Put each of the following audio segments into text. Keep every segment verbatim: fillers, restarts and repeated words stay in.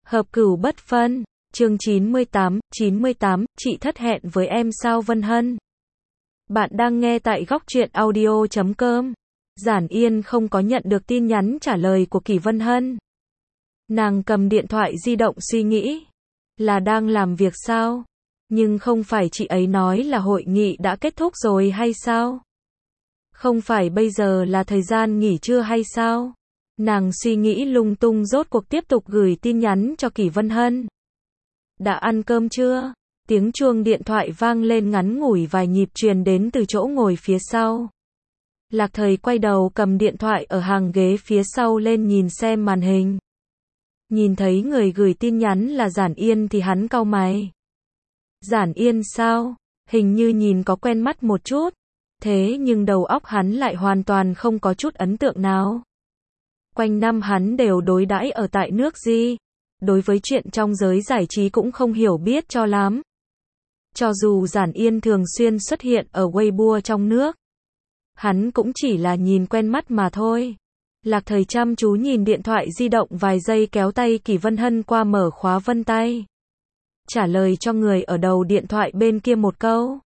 Hợp cửu bất phân, chương chín mươi tám, chín mươi tám, chị thất hẹn với em sao Vân Hân? Bạn đang nghe tại góc truyện audio chấm com. Giản Yên không có nhận được tin nhắn trả lời của Kỷ Vân Hân. Nàng cầm điện thoại di động suy nghĩ. Là đang làm việc sao? Nhưng không phải chị ấy nói là hội nghị đã kết thúc rồi hay sao? Không phải bây giờ là thời gian nghỉ trưa hay sao? Nàng suy nghĩ lung tung rốt cuộc tiếp tục gửi tin nhắn cho Kỷ Vân Hân. Đã ăn cơm chưa? Tiếng chuông điện thoại vang lên ngắn ngủi vài nhịp truyền đến từ chỗ ngồi phía sau. Lạc Thời quay đầu cầm điện thoại ở hàng ghế phía sau lên nhìn xem màn hình. Nhìn thấy người gửi tin nhắn là Giản Yên thì hắn cau mày. Giản Yên sao? Hình như nhìn có quen mắt một chút. Thế nhưng đầu óc hắn lại hoàn toàn không có chút ấn tượng nào. Quanh năm hắn đều đối đãi ở tại nước Di. Đối với chuyện trong giới giải trí cũng không hiểu biết cho lắm. Cho dù Giản Yên thường xuyên xuất hiện ở Weibo trong nước, hắn cũng chỉ là nhìn quen mắt mà thôi. Lạc Thời chăm chú nhìn điện thoại di động vài giây kéo tay Kỷ Vân Hân qua mở khóa vân tay. Trả lời cho người ở đầu điện thoại bên kia một câu.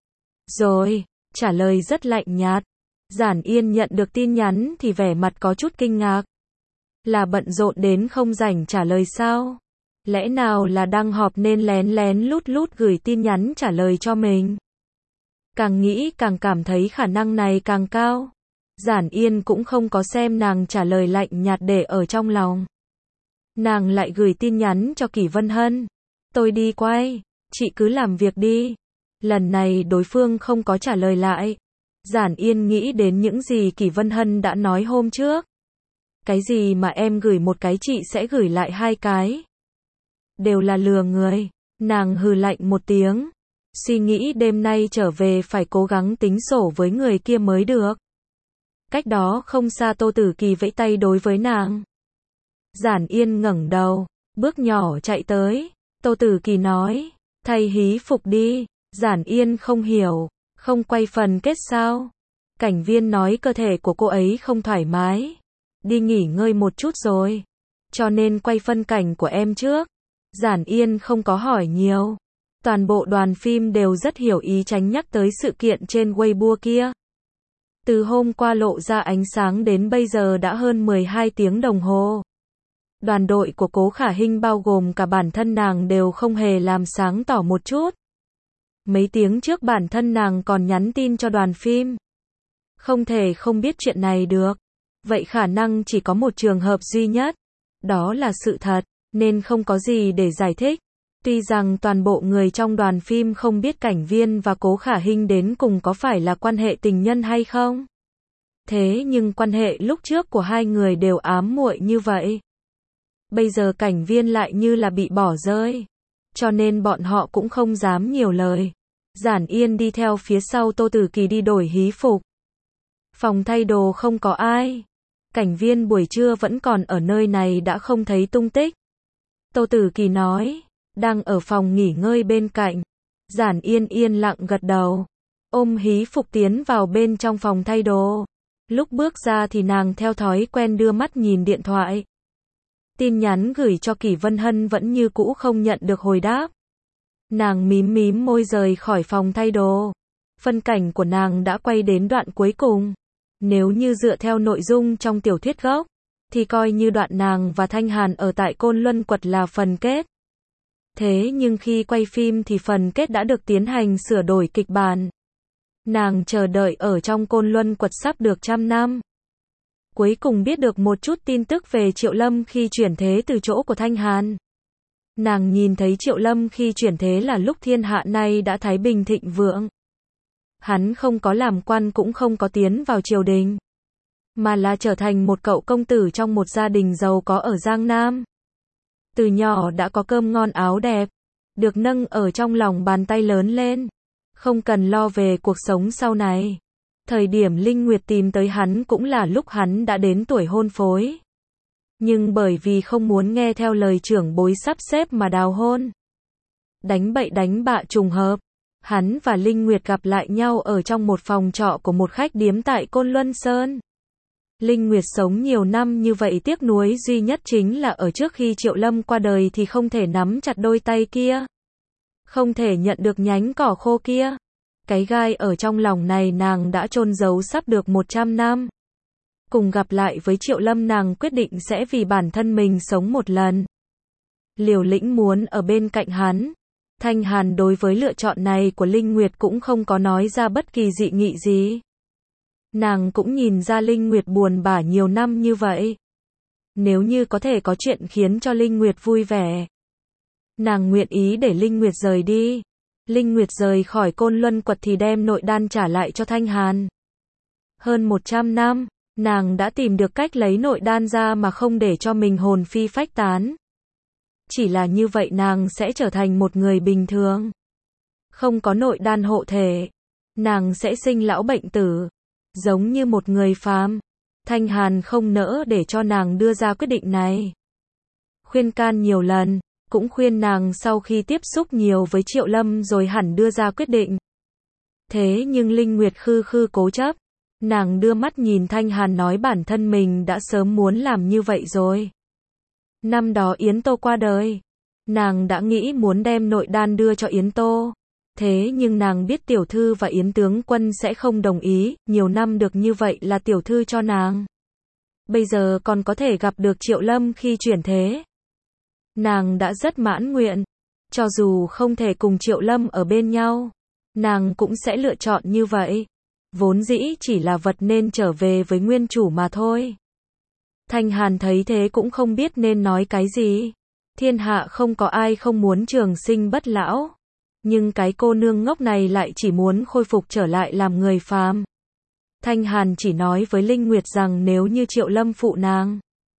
Rồi, trả lời rất lạnh nhạt. Giản Yên nhận được tin nhắn thì vẻ mặt có chút kinh ngạc. Là bận rộn đến không rảnh trả lời sao? Lẽ nào là đang họp nên lén lén lút lút gửi tin nhắn trả lời cho mình? Càng nghĩ càng cảm thấy khả năng này càng cao. Giản Yên cũng không có xem nàng trả lời lạnh nhạt để ở trong lòng. Nàng lại gửi tin nhắn cho Kỷ Vân Hân. Tôi đi quay, chị cứ làm việc đi. Lần này đối phương không có trả lời lại. Giản Yên nghĩ đến những gì Kỷ Vân Hân đã nói hôm trước. Cái gì mà em gửi một cái chị sẽ gửi lại hai cái? Đều là lừa người. Nàng hừ lạnh một tiếng. Suy nghĩ đêm nay trở về phải cố gắng tính sổ với người kia mới được. Cách đó không xa Tô Tử Kỳ vẫy tay đối với nàng. Giản Yên ngẩng đầu, bước nhỏ chạy tới. Tô Tử Kỳ nói, thay hí phục đi. Giản Yên không hiểu, không quay phần kết sao? Cảnh viên nói cơ thể của cô ấy không thoải mái. Đi nghỉ ngơi một chút rồi. Cho nên quay phân cảnh của em trước. Giản Yên không có hỏi nhiều. Toàn bộ đoàn phim đều rất hiểu ý tránh nhắc tới sự kiện trên Weibo kia. Từ hôm qua lộ ra ánh sáng đến bây giờ đã hơn mười hai tiếng đồng hồ. Đoàn đội của Cố Khả Hinh bao gồm cả bản thân nàng đều không hề làm sáng tỏ một chút. Mấy tiếng trước bản thân nàng còn nhắn tin cho đoàn phim. Không thể không biết chuyện này được. Vậy khả năng chỉ có một trường hợp duy nhất. Đó là sự thật, nên không có gì để giải thích. Tuy rằng toàn bộ người trong đoàn phim không biết Cảnh Viên và Cố Khả Hinh đến cùng có phải là quan hệ tình nhân hay không. Thế nhưng quan hệ lúc trước của hai người đều ám muội như vậy. Bây giờ Cảnh Viên lại như là bị bỏ rơi. Cho nên bọn họ cũng không dám nhiều lời. Giản Yên đi theo phía sau Tô Tử Kỳ đi đổi hí phục. Phòng thay đồ không có ai. Cảnh Viên buổi trưa vẫn còn ở nơi này đã không thấy tung tích. Tô Tử Kỳ nói, đang ở phòng nghỉ ngơi bên cạnh. Giản Yên yên lặng gật đầu. Ôm hí phục tiến vào bên trong phòng thay đồ. Lúc bước ra thì nàng theo thói quen đưa mắt nhìn điện thoại. Tin nhắn gửi cho Kỷ Vân Hân vẫn như cũ không nhận được hồi đáp. Nàng mím mím môi rời khỏi phòng thay đồ. Phân cảnh của nàng đã quay đến đoạn cuối cùng. Nếu như dựa theo nội dung trong tiểu thuyết gốc, thì coi như đoạn nàng và Thanh Hàn ở tại Côn Luân Quật là phần kết. Thế nhưng khi quay phim thì phần kết đã được tiến hành sửa đổi kịch bản. Nàng chờ đợi ở trong Côn Luân Quật sắp được trăm năm. Cuối cùng biết được một chút tin tức về Triệu Lâm khi chuyển thế từ chỗ của Thanh Hàn. Nàng nhìn thấy Triệu Lâm khi chuyển thế là lúc thiên hạ nay đã thái bình thịnh vượng. Hắn không có làm quan cũng không có tiến vào triều đình, mà là trở thành một cậu công tử trong một gia đình giàu có ở Giang Nam. Từ nhỏ đã có cơm ngon áo đẹp, được nâng ở trong lòng bàn tay lớn lên, không cần lo về cuộc sống sau này. Thời điểm Linh Nguyệt tìm tới hắn cũng là lúc hắn đã đến tuổi hôn phối. Nhưng bởi vì không muốn nghe theo lời trưởng bối sắp xếp mà đào hôn. Đánh bậy đánh bạ trùng hợp. Hắn và Linh Nguyệt gặp lại nhau ở trong một phòng trọ của một khách điếm tại Côn Luân Sơn. Linh Nguyệt sống nhiều năm như vậy tiếc nuối duy nhất chính là ở trước khi Triệu Lâm qua đời thì không thể nắm chặt đôi tay kia. Không thể nhận được nhánh cỏ khô kia. Cái gai ở trong lòng này nàng đã chôn giấu sắp được một trăm năm. Cùng gặp lại với Triệu Lâm nàng quyết định sẽ vì bản thân mình sống một lần. Liều lĩnh muốn ở bên cạnh hắn. Thanh Hàn đối với lựa chọn này của Linh Nguyệt cũng không có nói ra bất kỳ dị nghị gì. Nàng cũng nhìn ra Linh Nguyệt buồn bã nhiều năm như vậy. Nếu như có thể có chuyện khiến cho Linh Nguyệt vui vẻ, nàng nguyện ý để Linh Nguyệt rời đi. Linh Nguyệt rời khỏi Côn Luân Quật thì đem nội đan trả lại cho Thanh Hàn. Hơn một trăm năm, nàng đã tìm được cách lấy nội đan ra mà không để cho mình hồn phi phách tán. Chỉ là như vậy nàng sẽ trở thành một người bình thường. Không có nội đan hộ thể, nàng sẽ sinh lão bệnh tử, giống như một người phàm. Thanh Hàn không nỡ để cho nàng đưa ra quyết định này. Khuyên can nhiều lần, cũng khuyên nàng sau khi tiếp xúc nhiều với Triệu Lâm rồi hẳn đưa ra quyết định. Thế nhưng Linh Nguyệt khư khư cố chấp. Nàng đưa mắt nhìn Thanh Hàn nói bản thân mình đã sớm muốn làm như vậy rồi. Năm đó Yến Tô qua đời, nàng đã nghĩ muốn đem nội đan đưa cho Yến Tô. Thế nhưng nàng biết tiểu thư và Yến tướng quân sẽ không đồng ý, nhiều năm được như vậy là tiểu thư cho nàng. Bây giờ còn có thể gặp được Triệu Lâm khi chuyển thế. Nàng đã rất mãn nguyện, cho dù không thể cùng Triệu Lâm ở bên nhau, nàng cũng sẽ lựa chọn như vậy. Vốn dĩ chỉ là vật nên trở về với nguyên chủ mà thôi. Thanh Hàn thấy thế cũng không biết nên nói cái gì. Thiên hạ không có ai không muốn trường sinh bất lão. Nhưng cái cô nương ngốc này lại chỉ muốn khôi phục trở lại làm người phàm. Thanh Hàn chỉ nói với Linh Nguyệt rằng nếu như Triệu Lâm phụ nàng,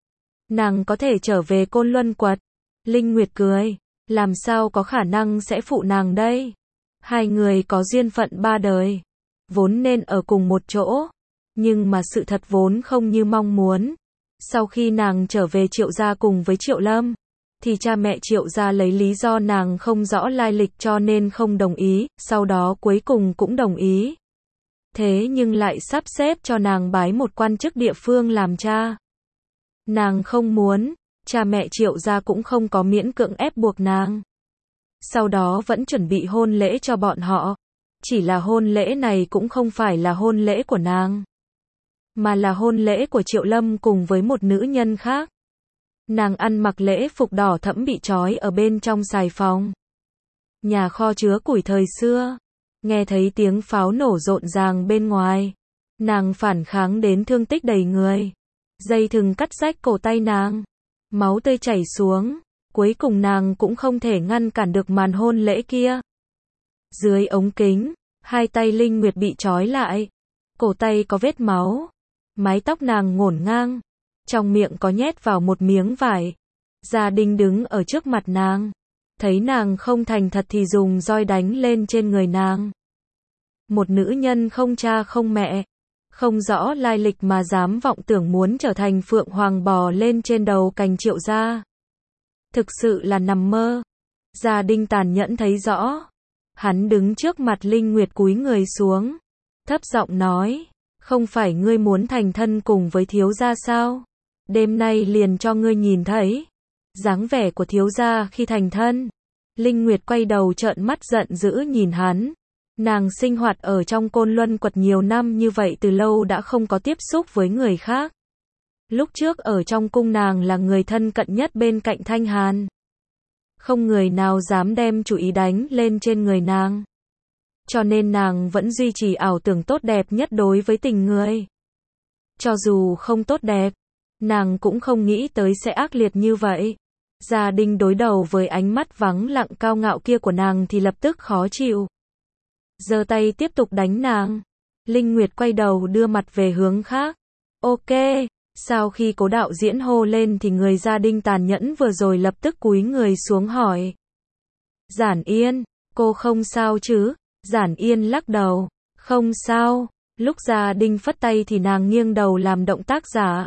nàng có thể trở về Côn Luân Quật. Linh Nguyệt cười, làm sao có khả năng sẽ phụ nàng đây? Hai người có duyên phận ba đời, vốn nên ở cùng một chỗ, nhưng mà sự thật vốn không như mong muốn. Sau khi nàng trở về Triệu gia cùng với Triệu Lâm, thì cha mẹ Triệu gia lấy lý do nàng không rõ lai lịch cho nên không đồng ý, sau đó cuối cùng cũng đồng ý. Thế nhưng lại sắp xếp cho nàng bái một quan chức địa phương làm cha. Nàng không muốn, cha mẹ Triệu gia cũng không có miễn cưỡng ép buộc nàng. Sau đó vẫn chuẩn bị hôn lễ cho bọn họ. Chỉ là hôn lễ này cũng không phải là hôn lễ của nàng, mà là hôn lễ của Triệu Lâm cùng với một nữ nhân khác. Nàng ăn mặc lễ phục đỏ thẫm bị trói ở bên trong xài phòng. Nhà kho chứa củi thời xưa. Nghe thấy tiếng pháo nổ rộn ràng bên ngoài. Nàng phản kháng đến thương tích đầy người. Dây thừng cắt rách cổ tay nàng. Máu tươi chảy xuống. Cuối cùng nàng cũng không thể ngăn cản được màn hôn lễ kia. Dưới ống kính, hai tay Linh Nguyệt bị trói lại. Cổ tay có vết máu. Mái tóc nàng ngổn ngang. Trong miệng có nhét vào một miếng vải. Gia Đình đứng ở trước mặt nàng. Thấy nàng không thành thật thì dùng roi đánh lên trên người nàng. Một nữ nhân không cha không mẹ, không rõ lai lịch mà dám vọng tưởng muốn trở thành phượng hoàng bò lên trên đầu cành Triệu gia. Thực sự là nằm mơ. Gia Đình tàn nhẫn thấy rõ. Hắn đứng trước mặt Linh Nguyệt cúi người xuống. Thấp giọng nói, không phải ngươi muốn thành thân cùng với thiếu gia sao? Đêm nay liền cho ngươi nhìn thấy dáng vẻ của thiếu gia khi thành thân. Linh Nguyệt quay đầu trợn mắt giận dữ nhìn hắn. Nàng sinh hoạt ở trong Côn Luân Quật nhiều năm như vậy từ lâu đã không có tiếp xúc với người khác. Lúc trước ở trong cung nàng là người thân cận nhất bên cạnh Thanh Hàn. Không người nào dám đem chủ ý đánh lên trên người nàng. Cho nên nàng vẫn duy trì ảo tưởng tốt đẹp nhất đối với tình người. Cho dù không tốt đẹp, nàng cũng không nghĩ tới sẽ ác liệt như vậy. Gia Đình đối đầu với ánh mắt vắng lặng cao ngạo kia của nàng thì lập tức khó chịu. Giơ tay tiếp tục đánh nàng. Linh Nguyệt quay đầu đưa mặt về hướng khác. Ok. Sau khi Cố đạo diễn hô lên thì người Gia Đình tàn nhẫn vừa rồi lập tức cúi người xuống hỏi. Giản Yên, cô không sao chứ? Giản Yên lắc đầu. Không sao. Lúc Gia Đình phất tay thì nàng nghiêng đầu làm động tác giả.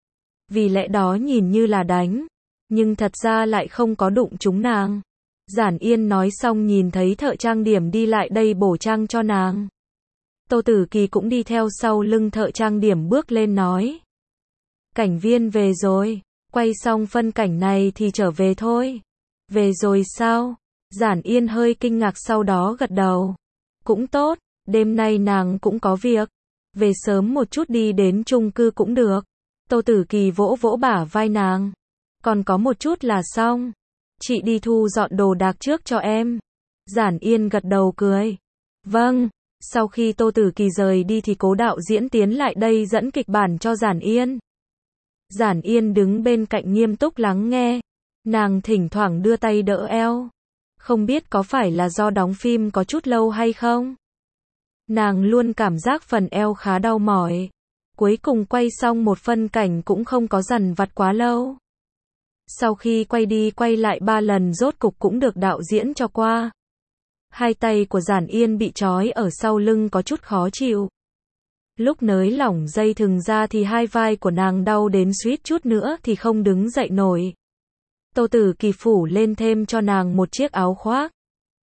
Vì lẽ đó nhìn như là đánh, nhưng thật ra lại không có đụng trúng nàng. Giản Yên nói xong nhìn thấy thợ trang điểm đi lại đây bổ trang cho nàng. Tô Tử Kỳ cũng đi theo sau lưng thợ trang điểm bước lên nói. Cảnh viên về rồi. Quay xong phân cảnh này thì trở về thôi. Về rồi sao? Giản Yên hơi kinh ngạc sau đó gật đầu. Cũng tốt, đêm nay nàng cũng có việc. Về sớm một chút đi đến chung cư cũng được. Tô Tử Kỳ vỗ vỗ bả vai nàng. Còn có một chút là xong. Chị đi thu dọn đồ đạc trước cho em. Giản Yên gật đầu cười. Vâng. Sau khi Tô Tử Kỳ rời đi thì Cố đạo diễn tiến lại đây dẫn kịch bản cho Giản Yên. Giản Yên đứng bên cạnh nghiêm túc lắng nghe. Nàng thỉnh thoảng đưa tay đỡ eo. Không biết có phải là do đóng phim có chút lâu hay không? Nàng luôn cảm giác phần eo khá đau mỏi. Cuối cùng quay xong một phân cảnh cũng không có dằn vặt quá lâu. Sau khi quay đi quay lại ba lần rốt cục cũng được đạo diễn cho qua. Hai tay của Giản Yên bị trói ở sau lưng có chút khó chịu. Lúc nới lỏng dây thừng ra thì hai vai của nàng đau đến suýt chút nữa thì không đứng dậy nổi. Tô Tử Kỳ phủ lên thêm cho nàng một chiếc áo khoác.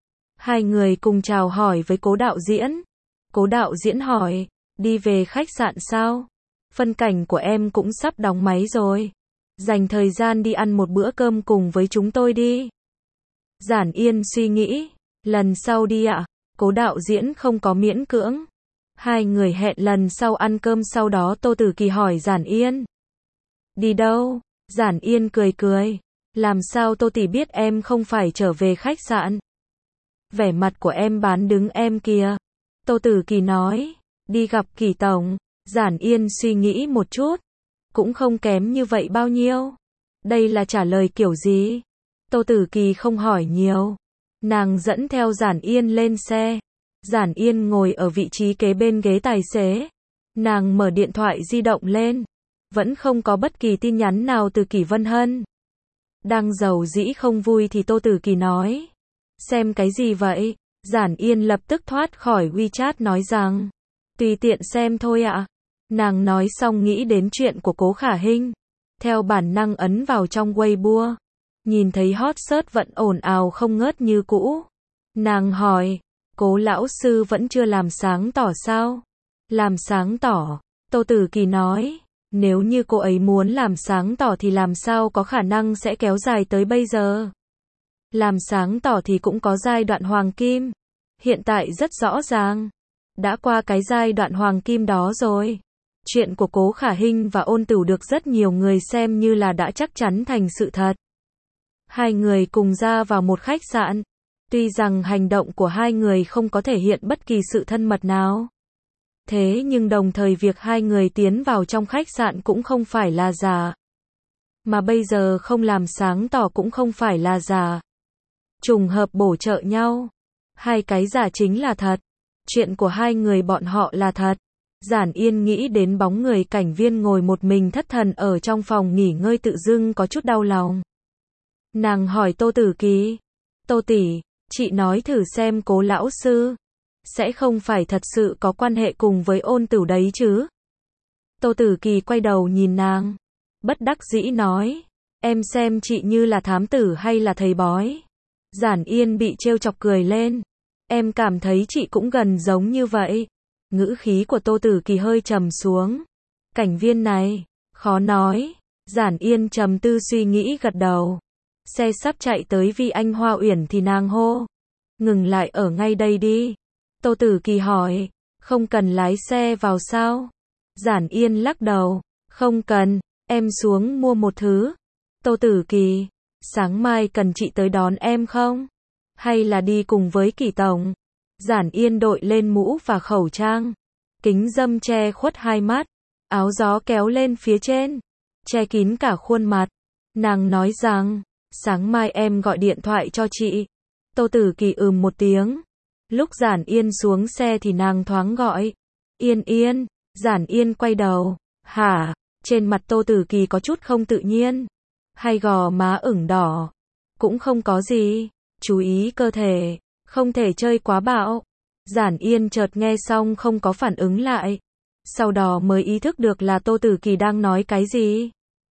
Hai người cùng chào hỏi với Cố đạo diễn. Cố đạo diễn hỏi, đi về khách sạn sao? Phân cảnh của em cũng sắp đóng máy rồi. Dành thời gian đi ăn một bữa cơm cùng với chúng tôi đi. Giản Yên suy nghĩ, lần sau đi ạ. Cố đạo diễn không có miễn cưỡng. Hai người hẹn lần sau ăn cơm, sau đó Tô Tử Kỳ hỏi Giản Yên. Đi đâu? Giản Yên cười cười. Làm sao Tô tỷ biết em không phải trở về khách sạn? Vẻ mặt của em bán đứng em kìa. Tô Tử Kỳ nói. Đi gặp Kỳ tổng. Giản Yên suy nghĩ một chút. Cũng không kém như vậy bao nhiêu. Đây là trả lời kiểu gì? Tô Tử Kỳ không hỏi nhiều. Nàng dẫn theo Giản Yên lên xe. Giản Yên ngồi ở vị trí kế bên ghế tài xế. Nàng mở điện thoại di động lên. Vẫn không có bất kỳ tin nhắn nào từ Kỷ Vân Hân. Đang giàu dĩ không vui thì Tô Tử Kỳ nói. Xem cái gì vậy? Giản Yên lập tức thoát khỏi WeChat nói rằng. Tùy tiện xem thôi ạ. Nàng nói xong nghĩ đến chuyện của Cố Khả Hinh. Theo bản năng ấn vào trong Weibo. Nhìn thấy hot search vẫn ồn ào không ngớt như cũ. Nàng hỏi. Cố lão sư vẫn chưa làm sáng tỏ sao? Làm sáng tỏ. Tô Tử Kỳ nói. Nếu như cô ấy muốn làm sáng tỏ thì làm sao có khả năng sẽ kéo dài tới bây giờ? Làm sáng tỏ thì cũng có giai đoạn hoàng kim. Hiện tại rất rõ ràng. Đã qua cái giai đoạn hoàng kim đó rồi. Chuyện của Cố Khả Hinh và Ôn Tửu được rất nhiều người xem như là đã chắc chắn thành sự thật. Hai người cùng ra vào một khách sạn. Tuy rằng hành động của hai người không có thể hiện bất kỳ sự thân mật nào. Thế nhưng đồng thời việc hai người tiến vào trong khách sạn cũng không phải là giả. Mà bây giờ không làm sáng tỏ cũng không phải là giả. Trùng hợp bổ trợ nhau. Hai cái giả chính là thật. Chuyện của hai người bọn họ là thật. Giản Yên nghĩ đến bóng người cảnh viên ngồi một mình thất thần ở trong phòng nghỉ ngơi tự dưng có chút đau lòng. Nàng hỏi Tô Tử Kỳ. Tô tỷ, chị nói thử xem Cố lão sư. Sẽ không phải thật sự có quan hệ cùng với Ôn Tửu đấy chứ? Tô Tử Kỳ quay đầu nhìn nàng. Bất đắc dĩ nói. Em xem chị như là thám tử hay là thầy bói? Giản Yên bị trêu chọc cười lên. Em cảm thấy chị cũng gần giống như vậy. Ngữ khí của Tô Tử Kỳ hơi trầm xuống. Cảnh viên này, khó nói. Giản Yên trầm tư suy nghĩ gật đầu. Xe sắp chạy tới Vi Anh Hoa Uyển thì nàng hô. Ngừng lại ở ngay đây đi. Tô Tử Kỳ hỏi. Không cần lái xe vào sao? Giản Yên lắc đầu. Không cần, em xuống mua một thứ. Tô Tử Kỳ. Sáng mai cần chị tới đón em không? Hay là đi cùng với Kỷ tổng? Giản Yên đội lên mũ và khẩu trang. Kính râm che khuất hai mắt. Áo gió kéo lên phía trên. Che kín cả khuôn mặt. Nàng nói rằng. Sáng mai em gọi điện thoại cho chị. Tô Tử Kỳ ừm một tiếng. Lúc Giản Yên xuống xe thì nàng thoáng gọi. Yên Yên. Giản Yên quay đầu. Hả? Trên mặt Tô Tử Kỳ có chút không tự nhiên. Hay gò má ửng đỏ. Cũng không có gì. Chú ý cơ thể. Không thể chơi quá bạo. Giản Yên chợt nghe xong không có phản ứng lại. Sau đó mới ý thức được là Tô Tử Kỳ đang nói cái gì.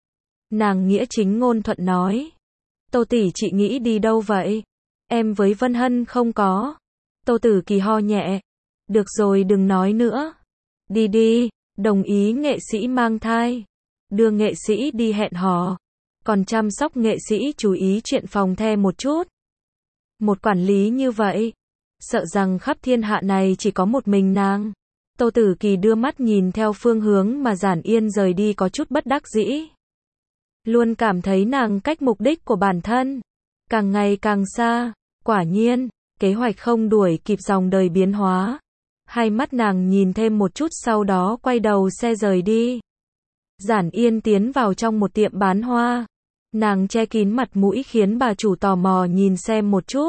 Nàng nghĩa chính ngôn thuận nói. Tô tỷ chị nghĩ đi đâu vậy? Em với Vân Hân không có. Tô Tử Kỳ ho nhẹ. Được rồi đừng nói nữa. Đi đi, đồng ý nghệ sĩ mang thai. đưa nghệ sĩ đi hẹn hò, còn chăm sóc nghệ sĩ chú ý chuyện phòng the một chút. Một quản lý như vậy, sợ rằng khắp thiên hạ này chỉ có một mình nàng. Tô Tử Kỳ đưa mắt nhìn theo phương hướng mà Giản Yên rời đi có chút bất đắc dĩ. Luôn cảm thấy nàng cách mục đích của bản thân càng ngày càng xa. Quả nhiên, kế hoạch không đuổi kịp dòng đời biến hóa. Hai mắt nàng nhìn thêm một chút sau đó quay đầu xe rời đi. Giản Yên tiến vào trong một tiệm bán hoa. Nàng che kín mặt mũi khiến bà chủ tò mò nhìn xem một chút.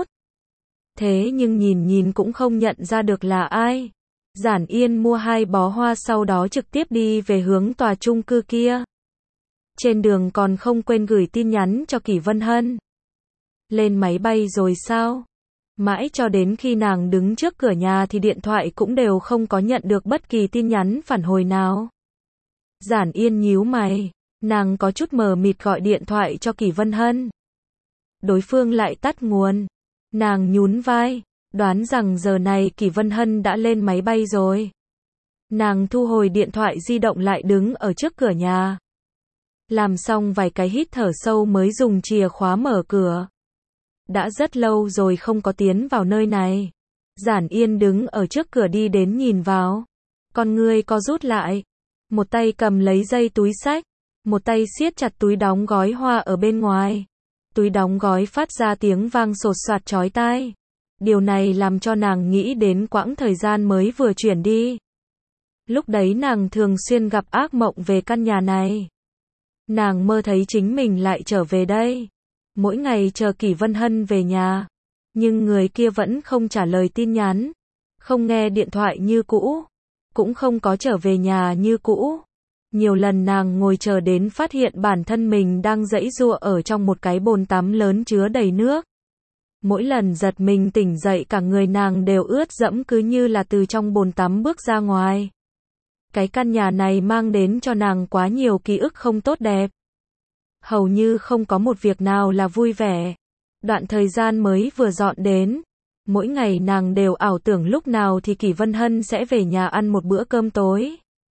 Thế nhưng nhìn nhìn cũng không nhận ra được là ai. Giản Yên mua hai bó hoa sau đó trực tiếp đi về hướng tòa chung cư kia. Trên đường còn không quên gửi tin nhắn cho Kỷ Vân Hân. Lên máy bay rồi sao? Mãi cho đến khi nàng đứng trước cửa nhà thì điện thoại cũng đều không có nhận được bất kỳ tin nhắn phản hồi nào. Giản Yên nhíu mày, nàng có chút mờ mịt gọi điện thoại cho Kỷ Vân Hân. Đối phương lại tắt nguồn. Nàng nhún vai, đoán rằng giờ này Kỷ Vân Hân đã lên máy bay rồi. Nàng thu hồi điện thoại di động lại đứng ở trước cửa nhà. Làm xong vài cái hít thở sâu mới dùng chìa khóa mở cửa. Đã rất lâu rồi không có tiến vào nơi này. Giản Yên đứng ở trước cửa đi đến nhìn vào. Con ngươi co rút lại. Một tay cầm lấy dây túi xách. Một tay siết chặt túi đóng gói hoa ở bên ngoài. Túi đóng gói phát ra tiếng vang sột soạt chói tai. Điều này làm cho nàng nghĩ đến quãng thời gian mới vừa chuyển đi. Lúc đấy nàng thường xuyên gặp ác mộng về căn nhà này. Nàng mơ thấy chính mình lại trở về đây. Mỗi ngày chờ Kỷ Vân Hân về nhà. Nhưng người kia vẫn không trả lời tin nhắn. Không nghe điện thoại như cũ. Cũng không có trở về nhà như cũ. Nhiều lần nàng ngồi chờ đến phát hiện bản thân mình đang giãy giụa ở trong một cái bồn tắm lớn chứa đầy nước. Mỗi lần giật mình tỉnh dậy cả người nàng đều ướt đẫm cứ như là từ trong bồn tắm bước ra ngoài. Cái căn nhà này mang đến cho nàng quá nhiều ký ức không tốt đẹp. Hầu như không có một việc nào là vui vẻ. Đoạn thời gian mới vừa dọn đến, mỗi ngày nàng đều ảo tưởng lúc nào thì Kỷ Vân Hân sẽ về nhà ăn một bữa cơm tối.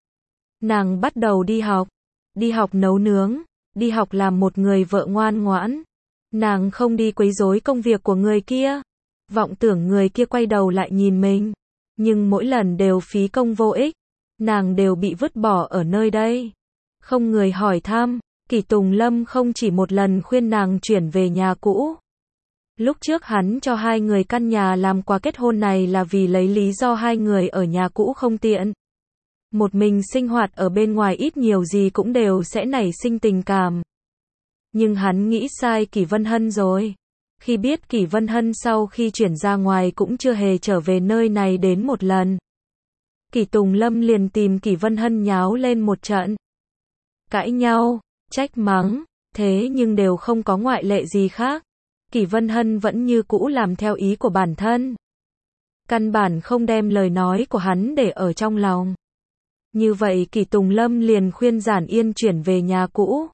Nàng bắt đầu đi học, đi học nấu nướng, đi học làm một người vợ ngoan ngoãn. Nàng không đi quấy rối công việc của người kia. Vọng tưởng người kia quay đầu lại nhìn mình. Nhưng mỗi lần đều phí công vô ích. Nàng đều bị vứt bỏ ở nơi đây. Không người hỏi thăm. Kỷ Tùng Lâm không chỉ một lần khuyên nàng chuyển về nhà cũ. Lúc trước hắn cho hai người căn nhà làm quà kết hôn này là vì lấy lý do hai người ở nhà cũ không tiện. Một mình sinh hoạt ở bên ngoài ít nhiều gì cũng đều sẽ nảy sinh tình cảm. Nhưng hắn nghĩ sai Kỷ Vân Hân rồi. Khi biết Kỷ Vân Hân sau khi chuyển ra ngoài cũng chưa hề trở về nơi này đến một lần. Kỷ Tùng Lâm liền tìm Kỷ Vân Hân nháo lên một trận. Cãi nhau, trách mắng, thế nhưng đều không có ngoại lệ gì khác. Kỷ Vân Hân vẫn như cũ làm theo ý của bản thân. Căn bản không đem lời nói của hắn để ở trong lòng. Như vậy Kỷ Tùng Lâm liền khuyên Giản Yên chuyển về nhà cũ.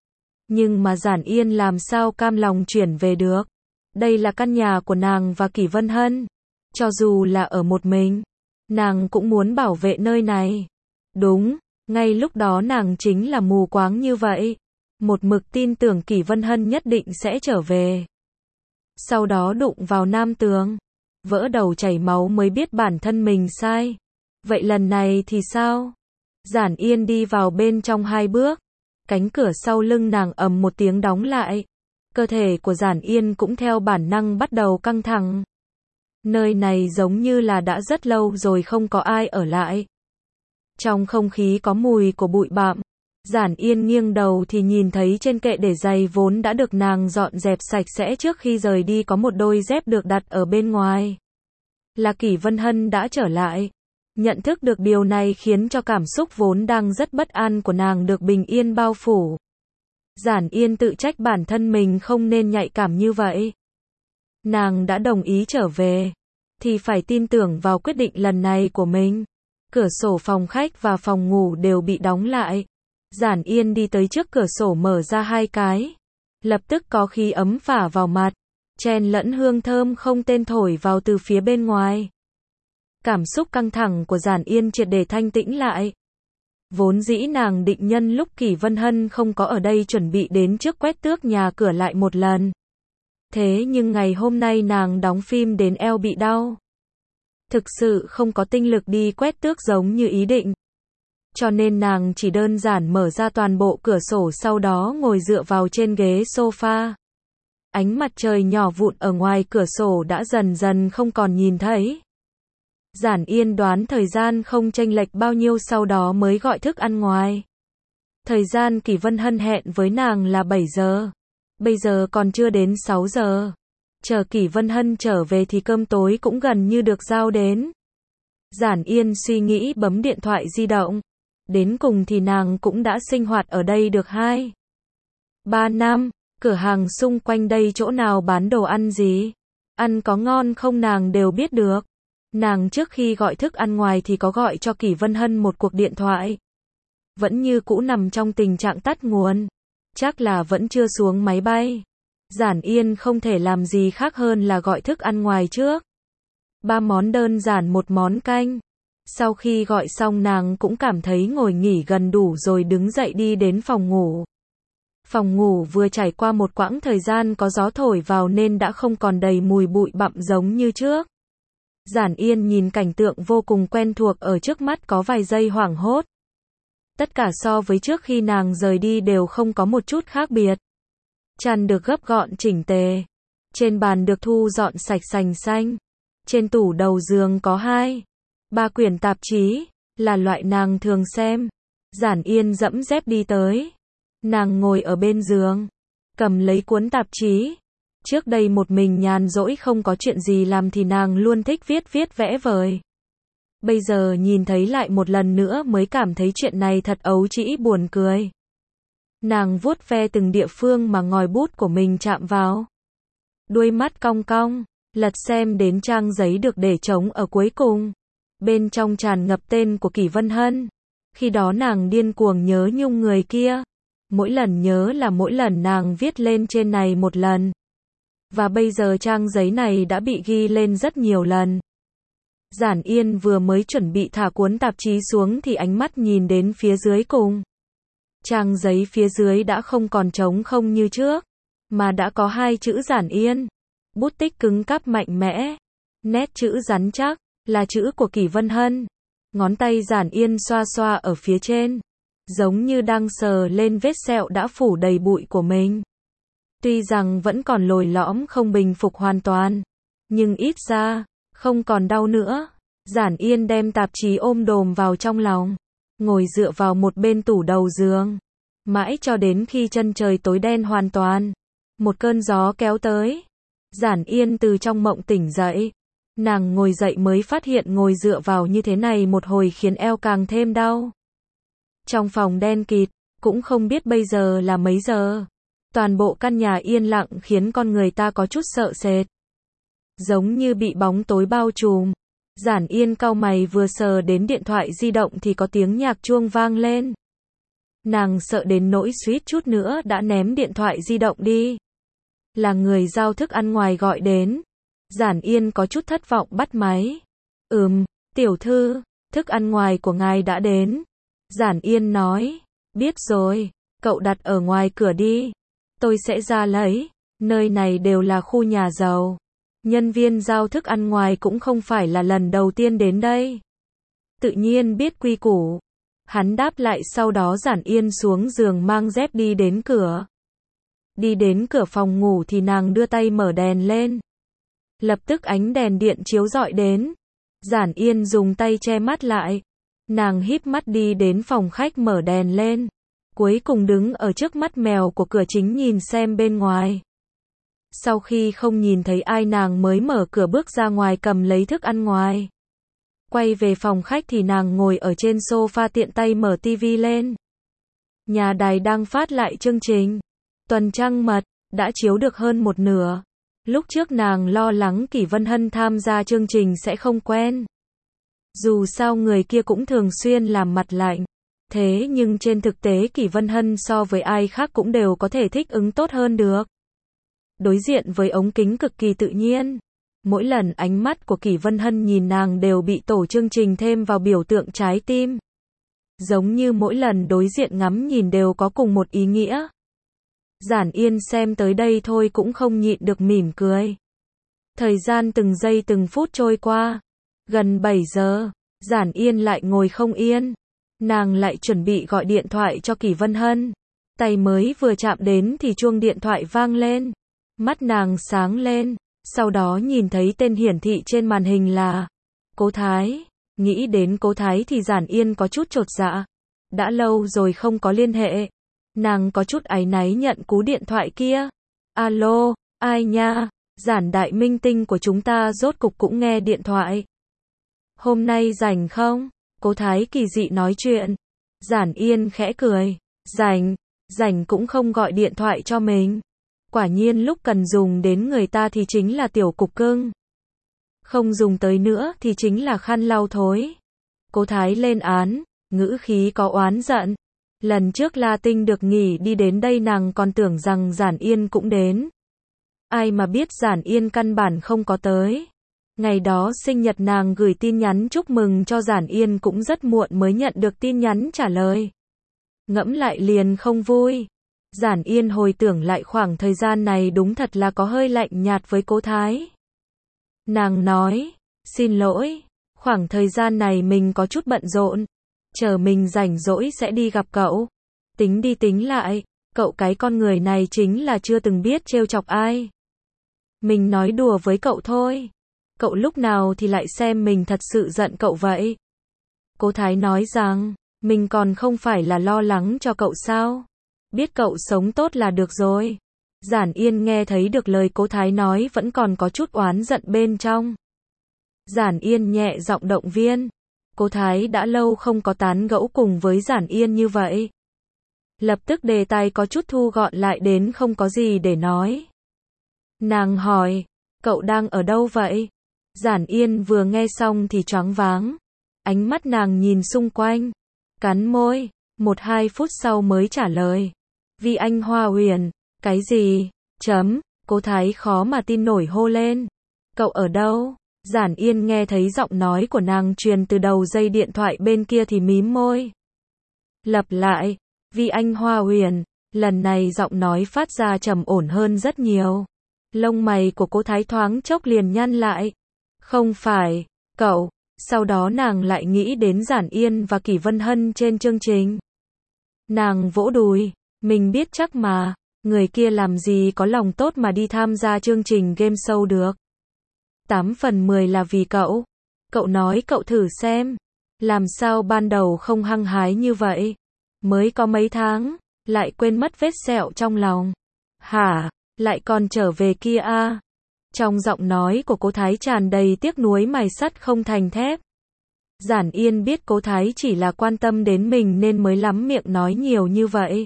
Nhưng mà Giản Yên làm sao cam lòng chuyển về được. Đây là căn nhà của nàng và Kỷ Vân Hân. Cho dù là ở một mình, nàng cũng muốn bảo vệ nơi này. Đúng, ngay lúc đó nàng chính là mù quáng như vậy. Một mực tin tưởng Kỷ Vân Hân nhất định sẽ trở về. Sau đó đụng vào Nam Tường. Vỡ đầu chảy máu mới biết bản thân mình sai. Vậy lần này thì sao? Giản Yên đi vào bên trong hai bước. Cánh cửa sau lưng nàng ầm một tiếng đóng lại. Cơ thể của Giản Yên cũng theo bản năng bắt đầu căng thẳng. Nơi này giống như là đã rất lâu rồi không có ai ở lại. Trong không khí có mùi của bụi bặm. Giản Yên nghiêng đầu thì nhìn thấy trên kệ để giày vốn đã được nàng dọn dẹp sạch sẽ trước khi rời đi có một đôi dép được đặt ở bên ngoài. Là Kỷ Vân Hân đã trở lại. Nhận thức được điều này khiến cho cảm xúc vốn đang rất bất an của nàng được bình yên bao phủ. Giản Yên tự trách bản thân mình không nên nhạy cảm như vậy. Nàng đã đồng ý trở về, thì phải tin tưởng vào quyết định lần này của mình. Cửa sổ phòng khách và phòng ngủ đều bị đóng lại. Giản Yên đi tới trước cửa sổ mở ra hai cái. Lập tức có khí ấm phả vào mặt, chen lẫn hương thơm không tên thổi vào từ phía bên ngoài. Cảm xúc căng thẳng của Giản Yên triệt để thanh tĩnh lại. Vốn dĩ nàng định nhân lúc Kỷ Vân Hân không có ở đây chuẩn bị đến trước quét tước nhà cửa lại một lần. Thế nhưng ngày hôm nay nàng đóng phim đến eo bị đau. Thực sự không có tinh lực đi quét tước giống như ý định. Cho nên nàng chỉ đơn giản mở ra toàn bộ cửa sổ, sau đó ngồi dựa vào trên ghế sofa. Ánh mặt trời nhỏ vụn ở ngoài cửa sổ đã dần dần không còn nhìn thấy. Giản Yên đoán thời gian không chênh lệch bao nhiêu, sau đó mới gọi thức ăn ngoài. Thời gian Kỷ Vân Hân hẹn với nàng là bảy giờ. Bây giờ còn chưa đến sáu giờ. Chờ Kỷ Vân Hân trở về thì cơm tối cũng gần như được giao đến. Giản Yên suy nghĩ bấm điện thoại di động. Đến cùng thì nàng cũng đã sinh hoạt ở đây được hai ba năm. Cửa hàng xung quanh đây chỗ nào bán đồ ăn gì, ăn có ngon không nàng đều biết được. Nàng trước khi gọi thức ăn ngoài thì có gọi cho Kỷ Vân Hân một cuộc điện thoại. Vẫn như cũ nằm trong tình trạng tắt nguồn. Chắc là vẫn chưa xuống máy bay. Giản Yên không thể làm gì khác hơn là gọi thức ăn ngoài trước. Ba món đơn giản một món canh. Sau khi gọi xong nàng cũng cảm thấy ngồi nghỉ gần đủ rồi đứng dậy đi đến phòng ngủ. Phòng ngủ vừa trải qua một quãng thời gian có gió thổi vào nên đã không còn đầy mùi bụi bặm giống như trước. Giản Yên nhìn cảnh tượng vô cùng quen thuộc ở trước mắt có vài giây hoảng hốt. Tất cả so với trước khi nàng rời đi đều không có một chút khác biệt. Chăn được gấp gọn chỉnh tề. Trên bàn được thu dọn sạch sành xanh. Trên tủ đầu giường có hai, ba quyển tạp chí, là loại nàng thường xem. Giản Yên dẫm dép đi tới. Nàng ngồi ở bên giường, cầm lấy cuốn tạp chí. Trước đây một mình nhàn rỗi không có chuyện gì làm thì nàng luôn thích viết viết vẽ vời. Bây giờ nhìn thấy lại một lần nữa mới cảm thấy chuyện này thật ấu trĩ buồn cười. Nàng vuốt ve từng địa phương mà ngòi bút của mình chạm vào. Đuôi mắt cong cong, lật xem đến trang giấy được để trống ở cuối cùng. Bên trong tràn ngập tên của Kỷ Vân Hân. Khi đó nàng điên cuồng nhớ nhung người kia. Mỗi lần nhớ là mỗi lần nàng viết lên trên này một lần. Và bây giờ trang giấy này đã bị ghi lên rất nhiều lần. Giản Yên vừa mới chuẩn bị thả cuốn tạp chí xuống thì ánh mắt nhìn đến phía dưới cùng. Trang giấy phía dưới đã không còn trống không như trước, mà đã có hai chữ Giản Yên. Bút tích cứng cáp mạnh mẽ. Nét chữ rắn chắc, là chữ của Kỷ Vân Hân. Ngón tay Giản Yên xoa xoa ở phía trên. Giống như đang sờ lên vết sẹo đã phủ đầy bụi của mình. Tuy rằng vẫn còn lồi lõm không bình phục hoàn toàn, nhưng ít ra, không còn đau nữa. Giản Yên đem tạp chí ôm đồm vào trong lòng, ngồi dựa vào một bên tủ đầu giường. Mãi cho đến khi chân trời tối đen hoàn toàn, một cơn gió kéo tới. Giản Yên từ trong mộng tỉnh dậy. Nàng ngồi dậy mới phát hiện ngồi dựa vào như thế này một hồi khiến eo càng thêm đau. Trong phòng đen kịt, cũng không biết bây giờ là mấy giờ. Toàn bộ căn nhà yên lặng khiến con người ta có chút sợ sệt. Giống như bị bóng tối bao trùm. Giản Yên cau mày vừa sờ đến điện thoại di động thì có tiếng nhạc chuông vang lên. Nàng sợ đến nỗi suýt chút nữa đã ném điện thoại di động đi. Là người giao thức ăn ngoài gọi đến. Giản Yên có chút thất vọng bắt máy. Ừm, tiểu thư, thức ăn ngoài của ngài đã đến. Giản Yên nói, biết rồi, cậu đặt ở ngoài cửa đi. Tôi sẽ ra lấy, nơi này đều là khu nhà giàu. Nhân viên giao thức ăn ngoài cũng không phải là lần đầu tiên đến đây. Tự nhiên biết quy củ. Hắn đáp lại sau đó Giản Yên xuống giường mang dép đi đến cửa. Đi đến cửa phòng ngủ thì nàng đưa tay mở đèn lên. Lập tức ánh đèn điện chiếu rọi đến. Giản Yên dùng tay che mắt lại. Nàng híp mắt đi đến phòng khách mở đèn lên. Cuối cùng đứng ở trước mắt mèo của cửa chính nhìn xem bên ngoài. Sau khi không nhìn thấy ai nàng mới mở cửa bước ra ngoài cầm lấy thức ăn ngoài. Quay về phòng khách thì nàng ngồi ở trên sofa tiện tay mở tivi lên. Nhà đài đang phát lại chương trình Tuần Trăng Mật, đã chiếu được hơn một nửa. Lúc trước nàng lo lắng Kỷ Vân Hân tham gia chương trình sẽ không quen. Dù sao người kia cũng thường xuyên làm mặt lạnh. Thế nhưng trên thực tế Kỷ Vân Hân so với ai khác cũng đều có thể thích ứng tốt hơn được. Đối diện với ống kính cực kỳ tự nhiên. Mỗi lần ánh mắt của Kỷ Vân Hân nhìn nàng đều bị tổ chương trình thêm vào biểu tượng trái tim. giống như mỗi lần đối diện ngắm nhìn đều có cùng một ý nghĩa. Giản Yên xem tới đây thôi cũng không nhịn được mỉm cười. Thời gian từng giây từng phút trôi qua. Gần bảy giờ, Giản Yên lại ngồi không yên. Nàng lại chuẩn bị gọi điện thoại cho Kỷ Vân Hân. Tay mới vừa chạm đến thì chuông điện thoại vang lên. Mắt nàng sáng lên, sau đó nhìn thấy tên hiển thị trên màn hình là Cố Thái. Nghĩ đến Cố Thái thì Giản Yên có chút chột dạ. Đã lâu rồi không có liên hệ. Nàng có chút áy náy nhận cú điện thoại kia. Alo, ai nha? Giản đại minh tinh của chúng ta rốt cục cũng nghe điện thoại. Hôm nay rảnh không? Cố Thái kỳ dị nói chuyện. Giản Yên khẽ cười. Rảnh, rảnh cũng không gọi điện thoại cho mình. Quả nhiên lúc cần dùng đến người ta thì chính là tiểu cục cưng. Không dùng tới nữa thì chính là khăn lau thối. Cố Thái lên án, ngữ khí có oán giận. Lần trước La Tinh được nghỉ đi đến đây nàng còn tưởng rằng Giản Yên cũng đến. Ai mà biết Giản Yên căn bản không có tới. Ngày đó sinh nhật nàng gửi tin nhắn chúc mừng cho Giản Yên cũng rất muộn mới nhận được tin nhắn trả lời. Ngẫm lại liền không vui. Giản Yên hồi tưởng lại khoảng thời gian này đúng thật là có hơi lạnh nhạt với Cố Thái. Nàng nói, xin lỗi, khoảng thời gian này mình có chút bận rộn. Chờ mình rảnh rỗi sẽ đi gặp cậu. Tính đi tính lại, cậu cái con người này chính là chưa từng biết trêu chọc ai. Mình nói đùa với cậu thôi. Cậu lúc nào thì lại xem mình thật sự giận cậu vậy? Cố Thái nói rằng, mình còn không phải là lo lắng cho cậu sao? Biết cậu sống tốt là được rồi. Giản Yên nghe thấy được lời Cố Thái nói vẫn còn có chút oán giận bên trong. Giản Yên nhẹ giọng động viên. Cố Thái đã lâu không có tán gẫu cùng với Giản Yên như vậy. Lập tức đề tài có chút thu gọn lại đến không có gì để nói. Nàng hỏi, cậu đang ở đâu vậy? Giản Yên vừa nghe xong thì choáng váng. Ánh mắt nàng nhìn xung quanh. Cắn môi, một hai phút sau mới trả lời. Vi Anh Hoa Huyền, cái gì? Chấm, Cố Thái khó mà tin nổi hô lên. Cậu ở đâu? Giản Yên nghe thấy giọng nói của nàng truyền từ đầu dây điện thoại bên kia thì mím môi. Lặp lại, Vi Anh Hoa Huyền, lần này giọng nói phát ra trầm ổn hơn rất nhiều. Lông mày của Cố Thái thoáng chốc liền nhăn lại. Không phải, cậu, sau đó nàng lại nghĩ đến Giản Yên và Kỷ Vân Hân trên chương trình. Nàng vỗ đùi, mình biết chắc mà, người kia làm gì có lòng tốt mà đi tham gia chương trình game show được. tám phần mười là vì cậu. Cậu nói cậu thử xem. Làm sao ban đầu không hăng hái như vậy? Mới có mấy tháng, lại quên mất vết sẹo trong lòng. Hả? Lại còn trở về kia à? Trong giọng nói của Cố Thái tràn đầy tiếc nuối mài sắt không thành thép. Giản Yên biết Cố Thái chỉ là quan tâm đến mình nên mới lắm miệng nói nhiều như vậy.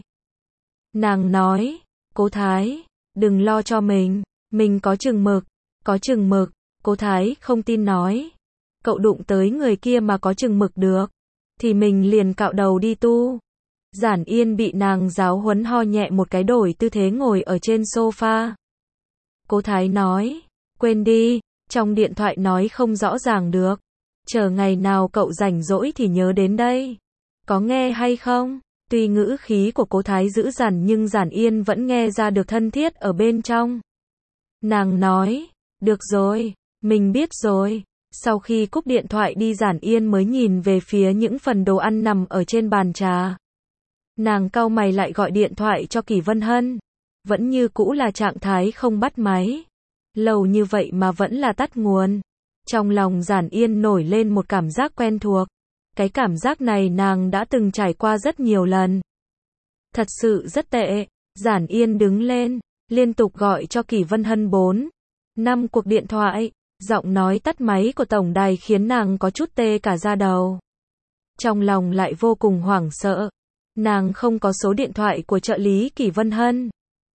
Nàng nói, Cố Thái, đừng lo cho mình, mình có chừng mực, có chừng mực. Cố Thái không tin nói, cậu đụng tới người kia mà có chừng mực được, thì mình liền cạo đầu đi tu. Giản Yên bị nàng giáo huấn ho nhẹ một cái đổi tư thế ngồi ở trên sofa. Cố Thái nói, quên đi, trong điện thoại nói không rõ ràng được. Chờ ngày nào cậu rảnh rỗi thì nhớ đến đây. Có nghe hay không? Tuy ngữ khí của Cố Thái dữ dằn nhưng Giản Yên vẫn nghe ra được thân thiết ở bên trong. Nàng nói, được rồi, mình biết rồi. Sau khi cúp điện thoại đi Giản Yên mới nhìn về phía những phần đồ ăn nằm ở trên bàn trà. Nàng cau mày lại gọi điện thoại cho Kỷ Vân Hân. Vẫn như cũ là trạng thái không bắt máy. Lâu như vậy mà vẫn là tắt nguồn. Trong lòng Giản Yên nổi lên một cảm giác quen thuộc. Cái cảm giác này nàng đã từng trải qua rất nhiều lần. Thật sự rất tệ. Giản Yên đứng lên, liên tục gọi cho Kỷ Vân Hân bốn, năm cuộc điện thoại. Giọng nói tắt máy của tổng đài khiến nàng có chút tê cả da đầu. Trong lòng lại vô cùng hoảng sợ. Nàng không có số điện thoại của trợ lý Kỷ Vân Hân.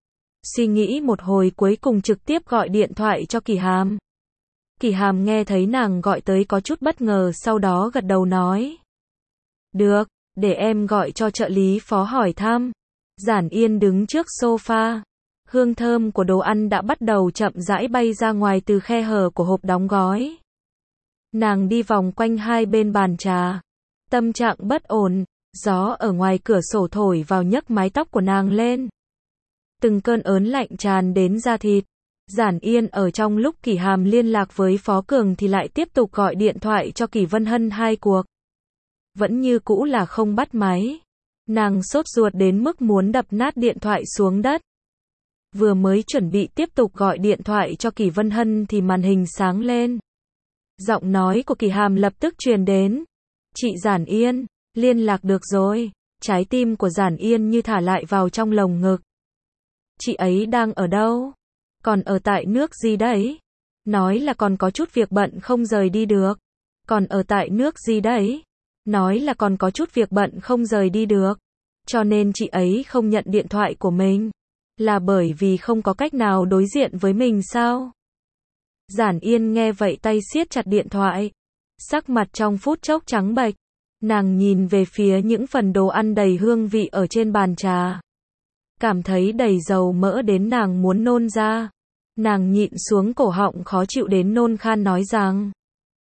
Suy nghĩ một hồi cuối cùng trực tiếp gọi điện thoại cho Kỷ Hàm. Kỷ Hàm nghe thấy nàng gọi tới có chút bất ngờ sau đó gật đầu nói. Được, để em gọi cho trợ lý phó hỏi thăm. Giản Yên đứng trước sofa. Hương thơm của đồ ăn đã bắt đầu chậm rãi bay ra ngoài từ khe hở của hộp đóng gói. Nàng đi vòng quanh hai bên bàn trà. Tâm trạng bất ổn, Gió ở ngoài cửa sổ thổi vào nhấc mái tóc của nàng lên. Từng cơn ớn lạnh tràn đến da thịt. Giản Yên ở trong lúc Kỷ Hàm liên lạc với Phó Cường thì lại tiếp tục gọi điện thoại cho Kỷ Vân Hân hai cuộc. Vẫn như cũ là không bắt máy. Nàng sốt ruột đến mức muốn đập nát điện thoại xuống đất. Vừa mới chuẩn bị tiếp tục gọi điện thoại cho Kỷ Vân Hân thì màn hình sáng lên. Giọng nói của Kỷ Hàm lập tức truyền đến. Chị Giản Yên, liên lạc được rồi. Trái tim của Giản Yên như thả lại vào trong lồng ngực. Chị ấy đang ở đâu? Còn ở tại nước gì đấy? Nói là còn có chút việc bận không rời đi được. Còn ở tại nước gì đấy? Nói là còn có chút việc bận không rời đi được. Cho nên chị ấy không nhận điện thoại của mình. Là bởi vì không có cách nào đối diện với mình sao? Giản Yên nghe vậy tay siết chặt điện thoại. Sắc mặt trong phút chốc trắng bệch. Nàng nhìn về phía những phần đồ ăn đầy hương vị ở trên bàn trà. Cảm thấy đầy dầu mỡ đến nàng muốn nôn ra. Nàng nhịn xuống cổ họng khó chịu đến nôn khan nói rằng.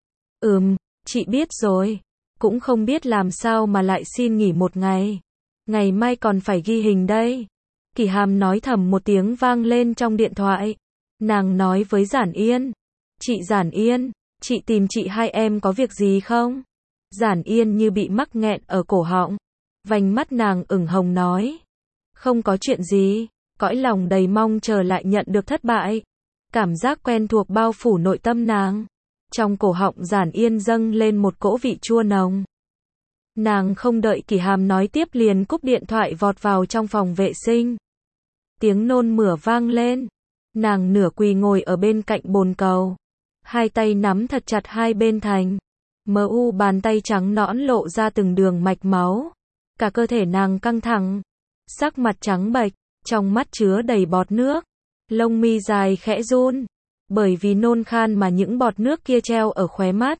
Ừm, chị biết rồi. Cũng không biết làm sao mà lại xin nghỉ một ngày. Ngày mai còn phải ghi hình đây. Kỷ Hàm nói thầm một tiếng vang lên trong điện thoại. Nàng nói với Giản Yên. Chị Giản Yên, chị tìm chị hai em có việc gì không? Giản Yên như bị mắc nghẹn ở cổ họng. Vành mắt nàng ửng hồng nói. Không có chuyện gì. Cõi lòng đầy mong chờ lại nhận được thất bại. Cảm giác quen thuộc bao phủ nội tâm nàng. Trong cổ họng Giản Yên dâng lên một cỗ vị chua nồng. Nàng không đợi Kỷ Hàm nói tiếp liền cúp điện thoại vọt vào trong phòng vệ sinh. Tiếng nôn mửa vang lên. Nàng nửa quỳ ngồi ở bên cạnh bồn cầu. Hai tay nắm thật chặt hai bên thành. Mờ u bàn tay trắng nõn lộ ra từng đường mạch máu. Cả cơ thể nàng căng thẳng. Sắc mặt trắng bệch, trong mắt chứa đầy bọt nước. Lông mi dài khẽ run. Bởi vì nôn khan mà những bọt nước kia treo ở khóe mắt.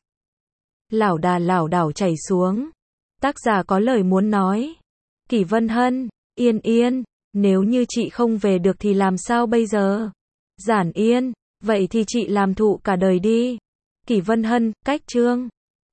Lảo đà lảo đảo chảy xuống. Tác giả có lời muốn nói. Kỷ Vân Hân, Yên Yên, nếu như chị không về được thì làm sao bây giờ? Giản Yên, vậy thì chị làm thụ cả đời đi. Kỷ Vân Hân, cách chương.